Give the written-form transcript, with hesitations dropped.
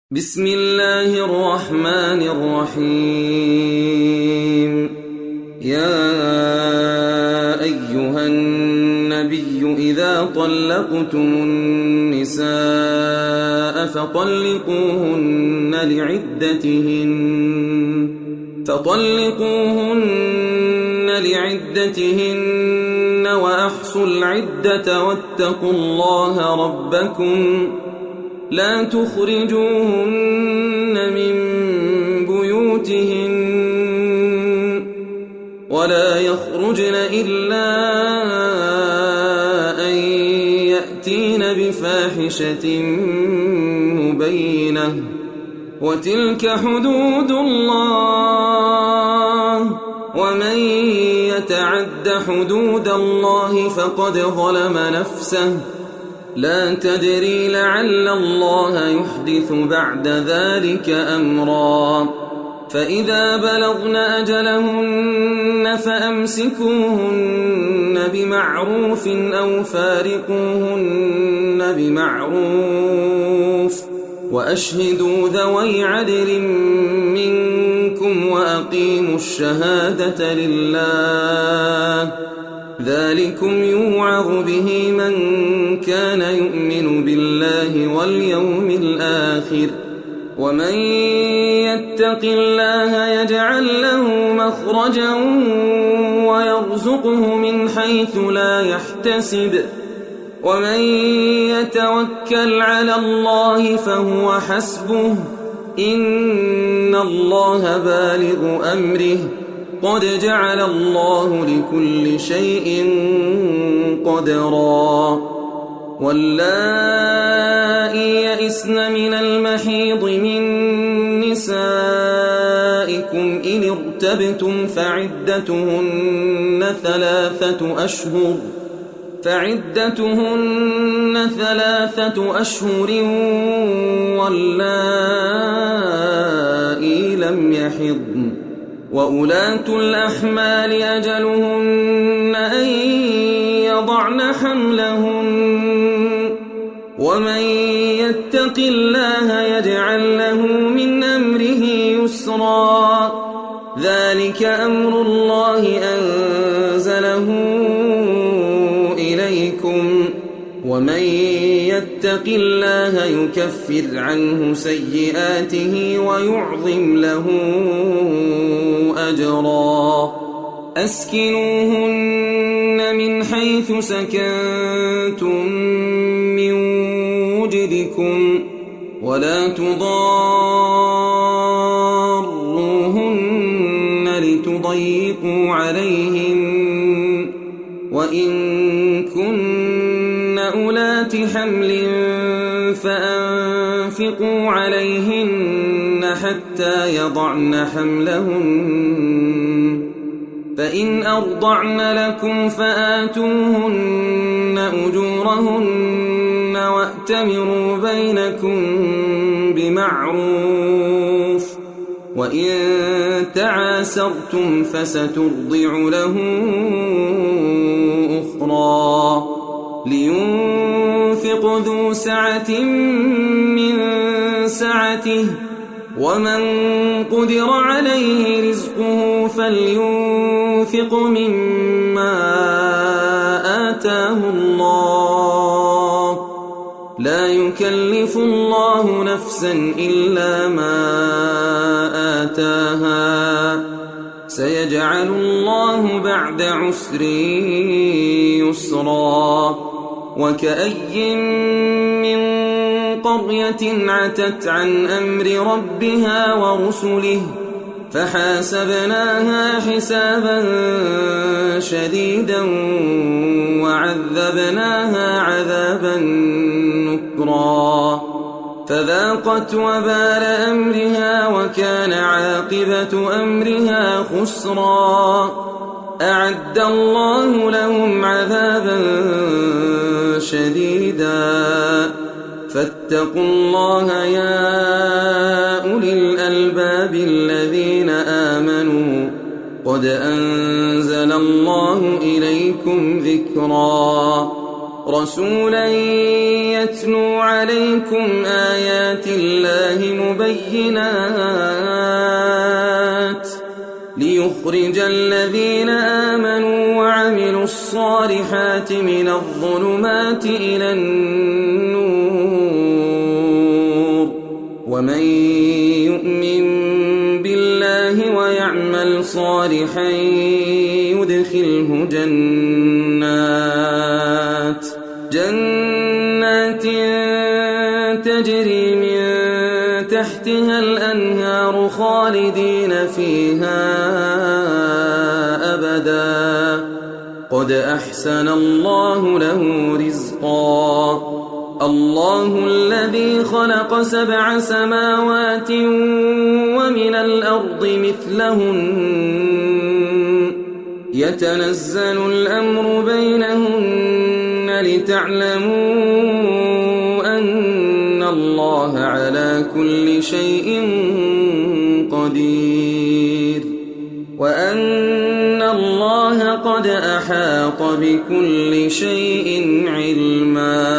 بسم الله الرحمن الرحيم. يا أيها النبي إذا طلقتم النساء فطلقوهن لعدتهن وأحصوا العدة واتقوا الله ربكم لا تخرجوهن من بيوتهن ولا يخرجن إلا أن يأتين بفاحشة مبينة وتلك حدود الله ومن يتعد حدود الله فقد ظلم نفسه لا تدري لعل الله يحدث بعد ذلك أمرا. فإذا بلغن أجلهن فأمسكوهن بمعروف أو فارقوهن بمعروف وأشهدوا ذوي عدل منكم وأقيموا الشهادة لله ذلكم يوعظ به من كان يؤمن بالله واليوم الآخر ومن يتق الله يجعل له مخرجا ويرزقه من حيث لا يحتسب ومن يتوكل على الله فهو حسبه إن الله بالغ أمره قد جعل الله لكل شيء قدرا. واللائي يئسن من المحيض من نسائكم إن ارتبتم فعدتهن ثلاثة أشهر واللائي لم يحضن وأولاة الأحمال أجلهن أن يضعن حملهن ومن يتق الله يجعل له من أمره يسرا ذلك أمر الله أنزله إليكم ومن يتق الله يكفر عنه سيئاته ويعظم له أجرا. أسكنوهن من حيث سكنتم من وجدكم ولا تضاروهن لتضيقوا عليهن وإن كن أولات حمل فأنفقوا عليهن حتى يضعن حملهن فإن أرضعن لكم فآتوهن أجورهن وأتمروا بينكم بمعروف وإن تعاسرتم فسترضع له أخرى لينفق ذو سعة من سعته ومن قدر عليه رزقه فلينفق مما آتاه الله لا يكلف الله نفسا إلا ما آتاها سيجعل الله بعد عسر يسرا. وكأي من قرية عتت عن أمر ربها ورسله فحاسبناها حسابا شديدا وعذبناها عذابا نكرا فذاقت وبال أمرها وكان عاقبة أمرها خسرا. أعد الله لهم عذابا شديدا فاتقوا الله يا أولي الألباب الذين آمنوا قد أنزل الله إليكم ذكرا. رسولا يتلو عليكم آيات الله مبينات ليخرج الذين آمنوا وعملوا الصالحات من الظلمات إلى النور ومن يؤمن بالله ويعمل صالحا يدخله جنات تجري من تحتها الأنهار خالدين فيها أبدا قد أحسن الله له رزقا الله الذي خلق 7 سماوات ومن الأرض مثلهن يتنزل الأمر بينهن لتعلموا أن الله على كل شيء قدير وأن الله قد أحاط بكل شيء علما.